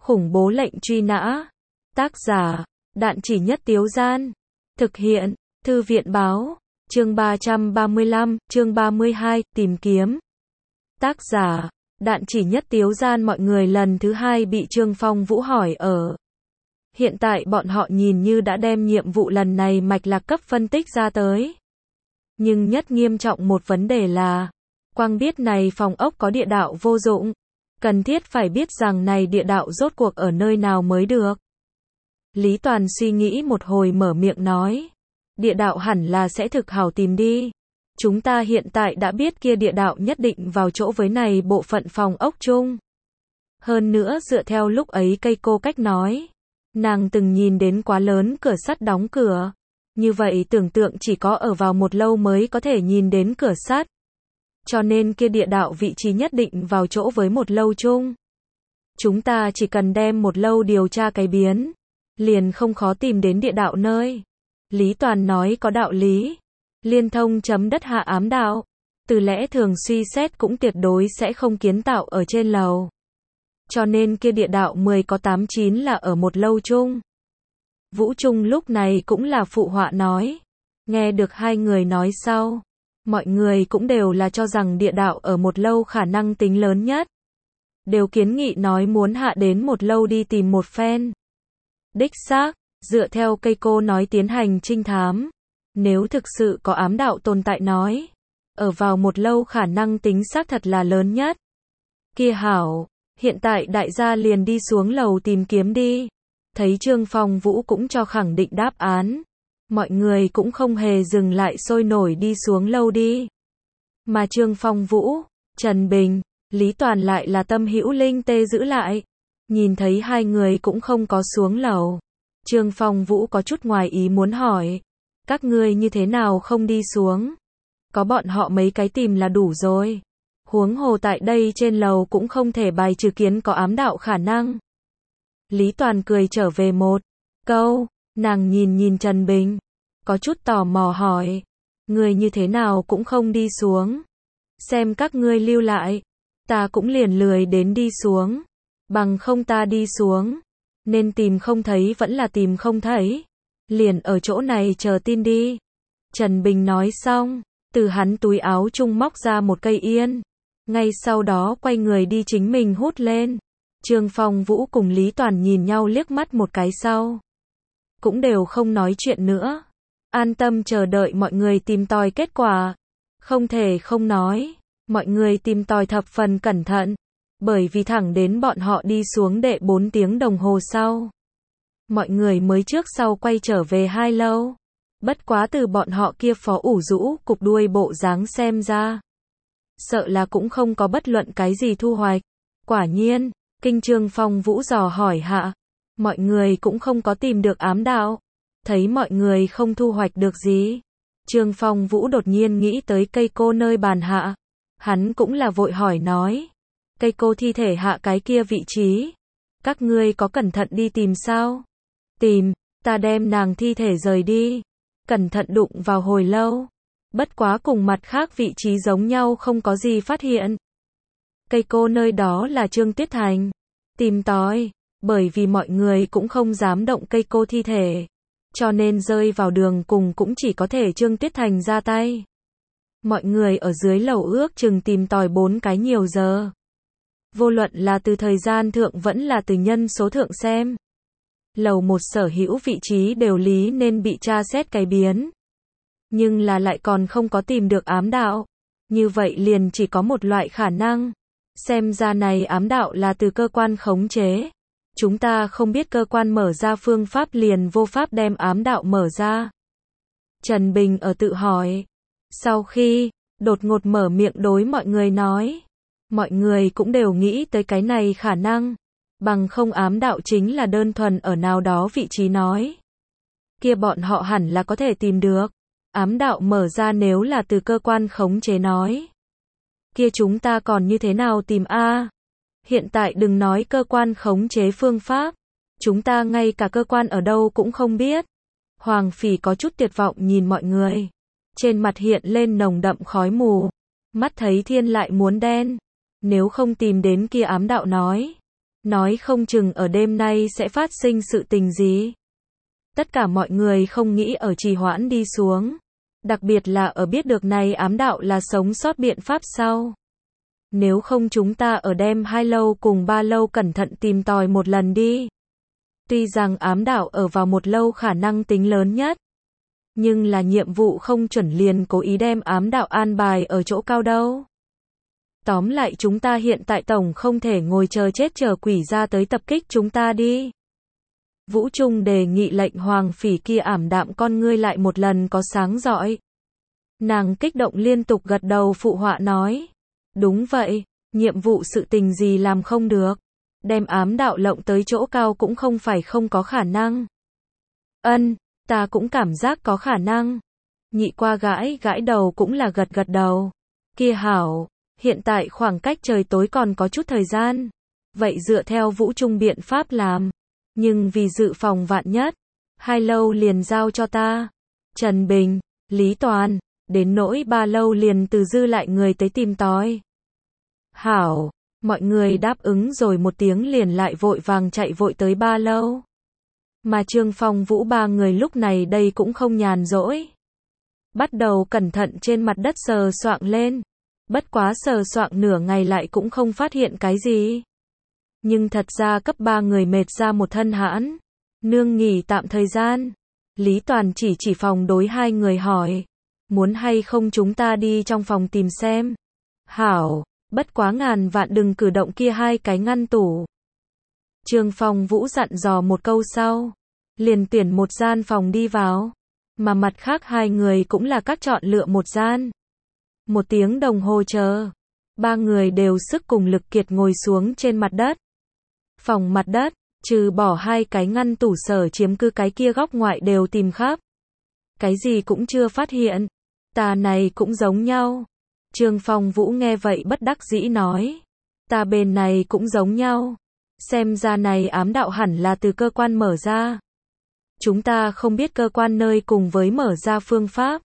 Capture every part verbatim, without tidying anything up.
Khủng bố lệnh truy nã. Tác giả, Đạn Chỉ Nhất Tiếu Gian. Thực hiện, Thư viện báo. Chương ba trăm ba mươi lăm, chương ba mươi hai, tìm kiếm. Tác giả, Đạn Chỉ Nhất Tiếu Gian. Mọi người lần thứ hai bị Trương Phong Vũ hỏi ở. Hiện tại bọn họ nhìn như đã đem nhiệm vụ lần này mạch lạc cấp phân tích ra tới. Nhưng nhất nghiêm trọng một vấn đề là, quang biết này phòng ốc có địa đạo vô dụng. Cần thiết phải biết rằng này địa đạo rốt cuộc ở nơi nào mới được. Lý Toàn suy nghĩ một hồi mở miệng nói. Địa đạo hẳn là sẽ thực hảo tìm đi. Chúng ta hiện tại đã biết kia địa đạo nhất định vào chỗ với này bộ phận phòng ốc chung. Hơn nữa dựa theo lúc ấy cây cô cách nói. Nàng từng nhìn đến quá lớn cửa sắt đóng cửa. Như vậy tưởng tượng chỉ có ở vào một lâu mới có thể nhìn đến cửa sắt. Cho nên kia địa đạo vị trí nhất định vào chỗ với một lâu chung. Chúng ta chỉ cần đem một lâu điều tra cái biến. Liền không khó tìm đến địa đạo nơi. Lý Toàn nói có đạo lý. Liên thông chấm đất hạ ám đạo. Từ lẽ thường suy xét cũng tuyệt đối sẽ không kiến tạo ở trên lầu. Cho nên kia địa đạo mười có tám chín là ở một lâu chung. Vũ Trung lúc này cũng là phụ họa nói. Nghe được hai người nói sau. Mọi người cũng đều là cho rằng địa đạo ở một lâu khả năng tính lớn nhất. Đều kiến nghị nói muốn hạ đến một lâu đi tìm một phen. Đích xác, dựa theo cây cô nói tiến hành trinh thám. Nếu thực sự có ám đạo tồn tại nói. Ở vào một lâu khả năng tính xác thật là lớn nhất. Kia hảo, hiện tại đại gia liền đi xuống lầu tìm kiếm đi. Thấy Trương Phong Vũ cũng cho khẳng định đáp án. Mọi người cũng không hề dừng lại sôi nổi đi xuống lâu đi. Mà Trương Phong Vũ, Trần Bình, Lý Toàn lại là tâm hữu linh tê giữ lại. Nhìn thấy hai người cũng không có xuống lầu. Trương Phong Vũ có chút ngoài ý muốn hỏi. Các ngươi như thế nào không đi xuống? Có bọn họ mấy cái tìm là đủ rồi. Huống hồ tại đây trên lầu cũng không thể bài trừ kiến có ám đạo khả năng. Lý Toàn cười trở về một câu. Nàng nhìn nhìn Trần Bình. Có chút tò mò hỏi. Người như thế nào cũng không đi xuống. Xem các ngươi lưu lại. Ta cũng liền lười đến đi xuống. Bằng không ta đi xuống. Nên tìm không thấy vẫn là tìm không thấy. Liền ở chỗ này chờ tin đi. Trần Bình nói xong. Từ hắn túi áo chung móc ra một cây yên. Ngay sau đó quay người đi chính mình hút lên. Trương Phong Vũ cùng Lý Toàn nhìn nhau liếc mắt một cái sau. Cũng đều không nói chuyện nữa. An tâm chờ đợi mọi người tìm tòi kết quả. Không thể không nói. Mọi người tìm tòi thập phần cẩn thận. Bởi vì thẳng đến bọn họ đi xuống đệ bốn tiếng đồng hồ sau. Mọi người mới trước sau quay trở về hai lâu. Bất quá từ bọn họ kia phó ủ rũ cục đuôi bộ dáng xem ra. Sợ là cũng không có bất luận cái gì thu hoạch. Quả nhiên, kinh Trương Phong Vũ dò hỏi hạ. Mọi người cũng không có tìm được ám đạo. Thấy mọi người không thu hoạch được gì. Trương Phong Vũ đột nhiên nghĩ tới cây cô nơi bàn hạ. Hắn cũng là vội hỏi nói. Cây cô thi thể hạ cái kia vị trí. Các ngươi có cẩn thận đi tìm sao? Tìm, ta đem nàng thi thể rời đi. Cẩn thận đụng vào hồi lâu. Bất quá cùng mặt khác vị trí giống nhau không có gì phát hiện. Cây cô nơi đó là Trương Tuyết Thành. Tìm tòi, bởi vì mọi người cũng không dám động cây cô thi thể. Cho nên rơi vào đường cùng cũng chỉ có thể Trương Tuyết Thành ra tay. Mọi người ở dưới lầu ước chừng tìm tòi bốn cái nhiều giờ. Vô luận là từ thời gian thượng vẫn là từ nhân số thượng xem. Lầu một sở hữu vị trí đều lý nên bị tra xét cái biến. Nhưng là lại còn không có tìm được ám đạo. Như vậy liền chỉ có một loại khả năng. Xem ra này ám đạo là từ cơ quan khống chế. Chúng ta không biết cơ quan mở ra phương pháp liền vô pháp đem ám đạo mở ra. Trần Bình ở tự hỏi. Sau khi, đột ngột mở miệng đối mọi người nói. Mọi người cũng đều nghĩ tới cái này khả năng. Bằng không ám đạo chính là đơn thuần ở nào đó vị trí nói. Kia bọn họ hẳn là có thể tìm được. Ám đạo mở ra nếu là từ cơ quan khống chế nói. Kia chúng ta còn như thế nào tìm a? Hiện tại đừng nói cơ quan khống chế phương pháp. Chúng ta ngay cả cơ quan ở đâu cũng không biết. Hoàng Phỉ có chút tuyệt vọng nhìn mọi người. Trên mặt hiện lên nồng đậm khói mù. Mắt thấy thiên lại muốn đen. Nếu không tìm đến kia ám đạo nói. Nói không chừng ở đêm nay sẽ phát sinh sự tình gì. Tất cả mọi người không nghĩ ở trì hoãn đi xuống. Đặc biệt là ở biết được này ám đạo là sống sót biện pháp sau. Nếu không chúng ta ở đêm hai lâu cùng ba lâu cẩn thận tìm tòi một lần đi. Tuy rằng ám đạo ở vào một lâu khả năng tính lớn nhất. Nhưng là nhiệm vụ không chuẩn liền cố ý đem ám đạo an bài ở chỗ cao đâu. Tóm lại chúng ta hiện tại tổng không thể ngồi chờ chết chờ quỷ ra tới tập kích chúng ta đi. Vũ Trung đề nghị lệnh Hoàng Phỉ kia ảm đạm con ngươi lại một lần có sáng rọi. Nàng kích động liên tục gật đầu phụ họa nói. Đúng vậy, nhiệm vụ sự tình gì làm không được. Đem ám đạo lộng tới chỗ cao cũng không phải không có khả năng. Ân, ta cũng cảm giác có khả năng. Nhị qua gãi gãi đầu cũng là gật gật đầu. Kia hảo, hiện tại khoảng cách trời tối còn có chút thời gian. Vậy dựa theo Vũ Trung biện pháp làm. Nhưng vì dự phòng vạn nhất, hai lâu liền giao cho ta. Trần Bình, Lý Toàn, đến nỗi ba lâu liền từ dư lại người tới tìm tòi. Hảo, mọi người đáp ứng rồi một tiếng liền lại vội vàng chạy vội tới ba lâu. Mà Trương Phong Vũ ba người lúc này đây cũng không nhàn rỗi. Bắt đầu cẩn thận trên mặt đất sờ soạng lên. Bất quá sờ soạng nửa ngày lại cũng không phát hiện cái gì. Nhưng thật ra cấp ba người mệt ra một thân hãn. Nương nghỉ tạm thời gian. Lý Toàn chỉ chỉ phòng đối hai người hỏi. Muốn hay không chúng ta đi trong phòng tìm xem. Hảo, bất quá ngàn vạn đừng cử động kia hai cái ngăn tủ. Trương Phong Vũ dặn dò một câu sau. Liền tuyển một gian phòng đi vào. Mà mặt khác hai người cũng là các chọn lựa một gian. Một tiếng đồng hồ chờ. Ba người đều sức cùng lực kiệt ngồi xuống trên mặt đất. Phòng mặt đất, trừ bỏ hai cái ngăn tủ sở chiếm cứ cái kia góc ngoại đều tìm khắp. Cái gì cũng chưa phát hiện. Ta này cũng giống nhau. Trương Phong Vũ nghe vậy bất đắc dĩ nói. Ta bên này cũng giống nhau. Xem ra này ám đạo hẳn là từ cơ quan mở ra. Chúng ta không biết cơ quan nơi cùng với mở ra phương pháp.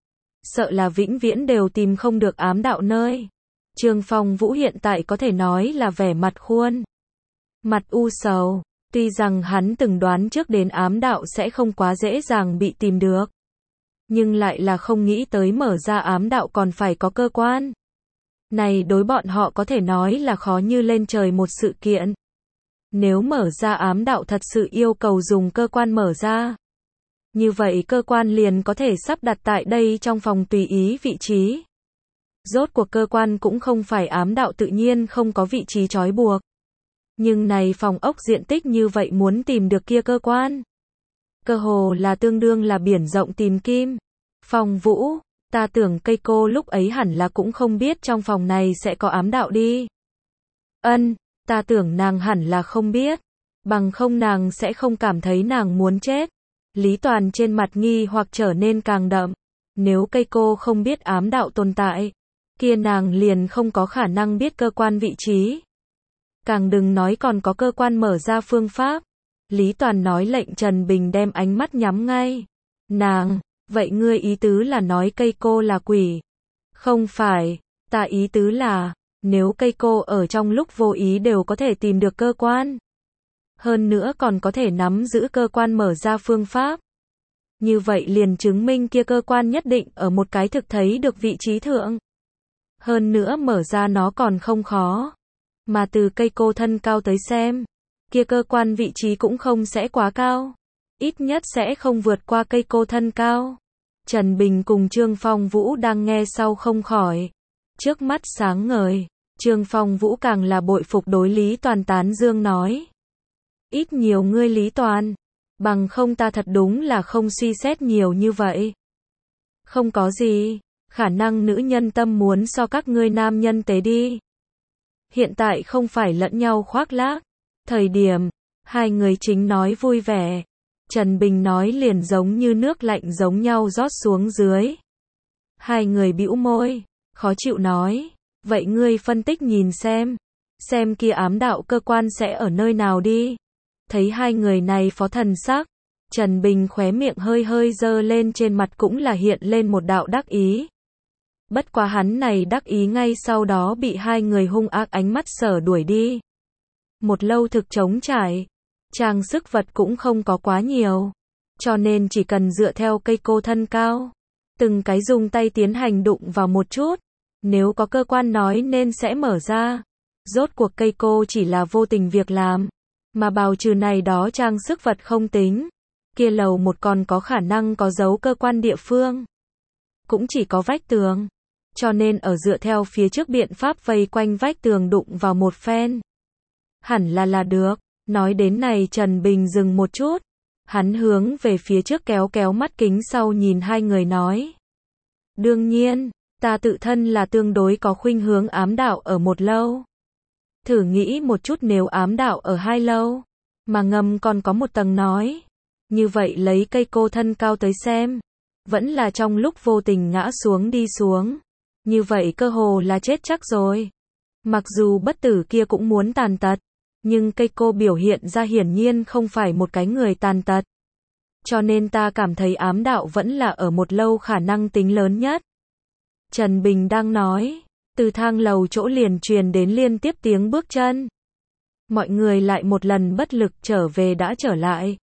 Sợ là vĩnh viễn đều tìm không được ám đạo nơi. Trương Phong Vũ hiện tại có thể nói là vẻ mặt khuôn. Mặt u sầu, tuy rằng hắn từng đoán trước đến ám đạo sẽ không quá dễ dàng bị tìm được. Nhưng lại là không nghĩ tới mở ra ám đạo còn phải có cơ quan. Này đối bọn họ có thể nói là khó như lên trời một sự kiện. Nếu mở ra ám đạo thật sự yêu cầu dùng cơ quan mở ra. Như vậy cơ quan liền có thể sắp đặt tại đây trong phòng tùy ý vị trí. Rốt cuộc cơ quan cũng không phải ám đạo tự nhiên không có vị trí trói buộc. Nhưng này phòng ốc diện tích như vậy muốn tìm được kia cơ quan. Cơ hồ là tương đương là biển rộng tìm kim. Phong Vũ, ta tưởng cây cô lúc ấy hẳn là cũng không biết trong phòng này sẽ có ám đạo đi. Ân, ta tưởng nàng hẳn là không biết. Bằng không nàng sẽ không cảm thấy nàng muốn chết. Lý Toàn trên mặt nghi hoặc trở nên càng đậm. Nếu cây cô không biết ám đạo tồn tại, kia nàng liền không có khả năng biết cơ quan vị trí. Càng đừng nói còn có cơ quan mở ra phương pháp. Lý Toàn nói lệnh Trần Bình đem ánh mắt nhắm ngay. Nàng, vậy ngươi ý tứ là nói cây cô là quỷ? Không phải, ta ý tứ là, nếu cây cô ở trong lúc vô ý đều có thể tìm được cơ quan. Hơn nữa còn có thể nắm giữ cơ quan mở ra phương pháp. Như vậy liền chứng minh kia cơ quan nhất định ở một cái thực thấy được vị trí thượng. Hơn nữa mở ra nó còn không khó. Mà từ cây cô thân cao tới xem, kia cơ quan vị trí cũng không sẽ quá cao. Ít nhất sẽ không vượt qua cây cô thân cao. Trần Bình cùng Trương Phong Vũ đang nghe sau không khỏi. Trước mắt sáng ngời, Trương Phong Vũ càng là bội phục đối Lý Toàn tán dương nói. Ít nhiều ngươi Lý Toàn, bằng không ta thật đúng là không suy xét nhiều như vậy. Không có gì, khả năng nữ nhân tâm muốn so các ngươi nam nhân tế đi. Hiện tại không phải lẫn nhau khoác lác. Thời điểm, hai người chính nói vui vẻ. Trần Bình nói liền giống như nước lạnh giống nhau rót xuống dưới. Hai người bĩu môi, khó chịu nói. Vậy ngươi phân tích nhìn xem. Xem kia ám đạo cơ quan sẽ ở nơi nào đi. Thấy hai người này phó thần sắc. Trần Bình khóe miệng hơi hơi dơ lên trên mặt cũng là hiện lên một đạo đắc ý. Bất quá hắn này đắc ý ngay sau đó bị hai người hung ác ánh mắt sở đuổi đi. Một lâu thực trống trải, trang sức vật cũng không có quá nhiều, cho nên chỉ cần dựa theo cây cô thân cao, từng cái dùng tay tiến hành đụng vào một chút, nếu có cơ quan nói nên sẽ mở ra. Rốt cuộc cây cô chỉ là vô tình việc làm, mà bào trừ này đó trang sức vật không tính, kia lầu một còn có khả năng có dấu cơ quan địa phương, cũng chỉ có vách tường, cho nên ở dựa theo phía trước biện pháp vây quanh vách tường đụng vào một phen, hẳn là là được. Nói đến này Trần Bình dừng một chút, hắn hướng về phía trước kéo kéo mắt kính sau nhìn hai người nói. Đương nhiên, ta tự thân là tương đối có khuynh hướng ám đạo ở một lâu. Thử nghĩ một chút nếu ám đạo ở hai lâu, mà ngầm còn có một tầng nói. Như vậy lấy cây cô thân cao tới xem, vẫn là trong lúc vô tình ngã xuống đi xuống. Như vậy cơ hồ là chết chắc rồi. Mặc dù bất tử kia cũng muốn tàn tật, nhưng cây cô biểu hiện ra hiển nhiên không phải một cái người tàn tật. Cho nên ta cảm thấy ám đạo vẫn là ở một lâu khả năng tính lớn nhất. Trần Bình đang nói, từ thang lầu chỗ liền truyền đến liên tiếp tiếng bước chân. Mọi người lại một lần bất lực trở về đã trở lại.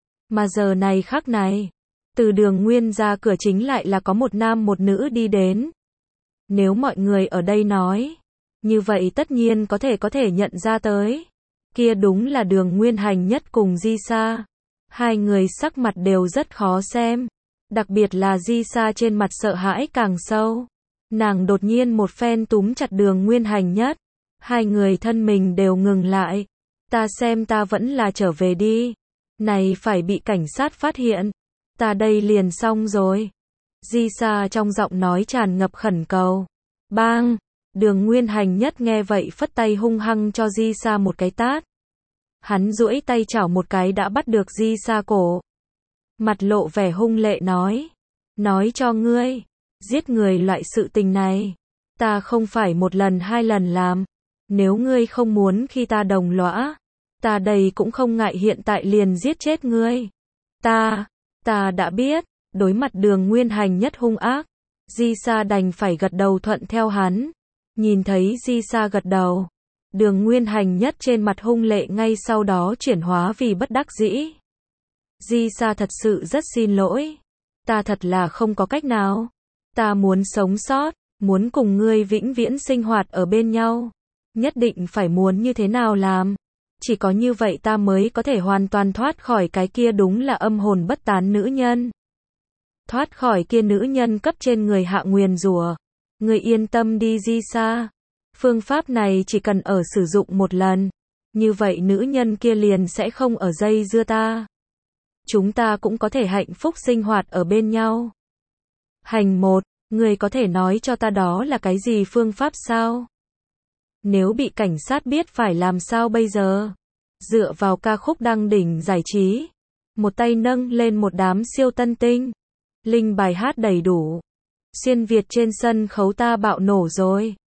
Mà giờ này khắc này, từ đường nguyên ra cửa chính lại là có một nam một nữ đi đến. Nếu mọi người ở đây nói, như vậy tất nhiên có thể có thể nhận ra tới. Kia đúng là đường nguyên hành nhất cùng Di Sa. Hai người sắc mặt đều rất khó xem. Đặc biệt là Di Sa trên mặt sợ hãi càng sâu. Nàng đột nhiên một phen túm chặt đường nguyên hành nhất. Hai người thân mình đều ngừng lại. Ta xem ta vẫn là trở về đi. Này phải bị cảnh sát phát hiện. Ta đây liền xong rồi. Di Sa trong giọng nói tràn ngập khẩn cầu. Bang! Đường nguyên hành nhất nghe vậy phất tay hung hăng cho Di Sa một cái tát. Hắn duỗi tay chảo một cái đã bắt được Di Sa cổ. Mặt lộ vẻ hung lệ nói. Nói cho ngươi, giết người loại sự tình này, ta không phải một lần hai lần làm. Nếu ngươi không muốn khi ta đồng lõa, ta đây cũng không ngại hiện tại liền giết chết ngươi. Ta, ta đã biết, đối mặt đường nguyên hành nhất hung ác, Di Sa đành phải gật đầu thuận theo hắn. Nhìn thấy Di Sa gật đầu, đường nguyên hành nhất trên mặt hung lệ ngay sau đó chuyển hóa vì bất đắc dĩ. Di Sa thật sự rất xin lỗi. Ta thật là không có cách nào. Ta muốn sống sót, muốn cùng ngươi vĩnh viễn sinh hoạt ở bên nhau. Nhất định phải muốn như thế nào làm. Chỉ có như vậy ta mới có thể hoàn toàn thoát khỏi cái kia đúng là âm hồn bất tán nữ nhân. Thoát khỏi kia nữ nhân cấp trên người hạ nguyền rủa. Ngươi yên tâm đi Di Sa. Phương pháp này chỉ cần ở sử dụng một lần. Như vậy nữ nhân kia liền sẽ không ở dây dưa ta. Chúng ta cũng có thể hạnh phúc sinh hoạt ở bên nhau. Hành một, ngươi có thể nói cho ta đó là cái gì phương pháp sao? Nếu bị cảnh sát biết phải làm sao bây giờ? Dựa vào ca khúc đăng đỉnh giải trí. Một tay nâng lên một đám siêu tân tinh. Linh bài hát đầy đủ. Xuyên Việt trên sân khấu ta bạo nổ rồi.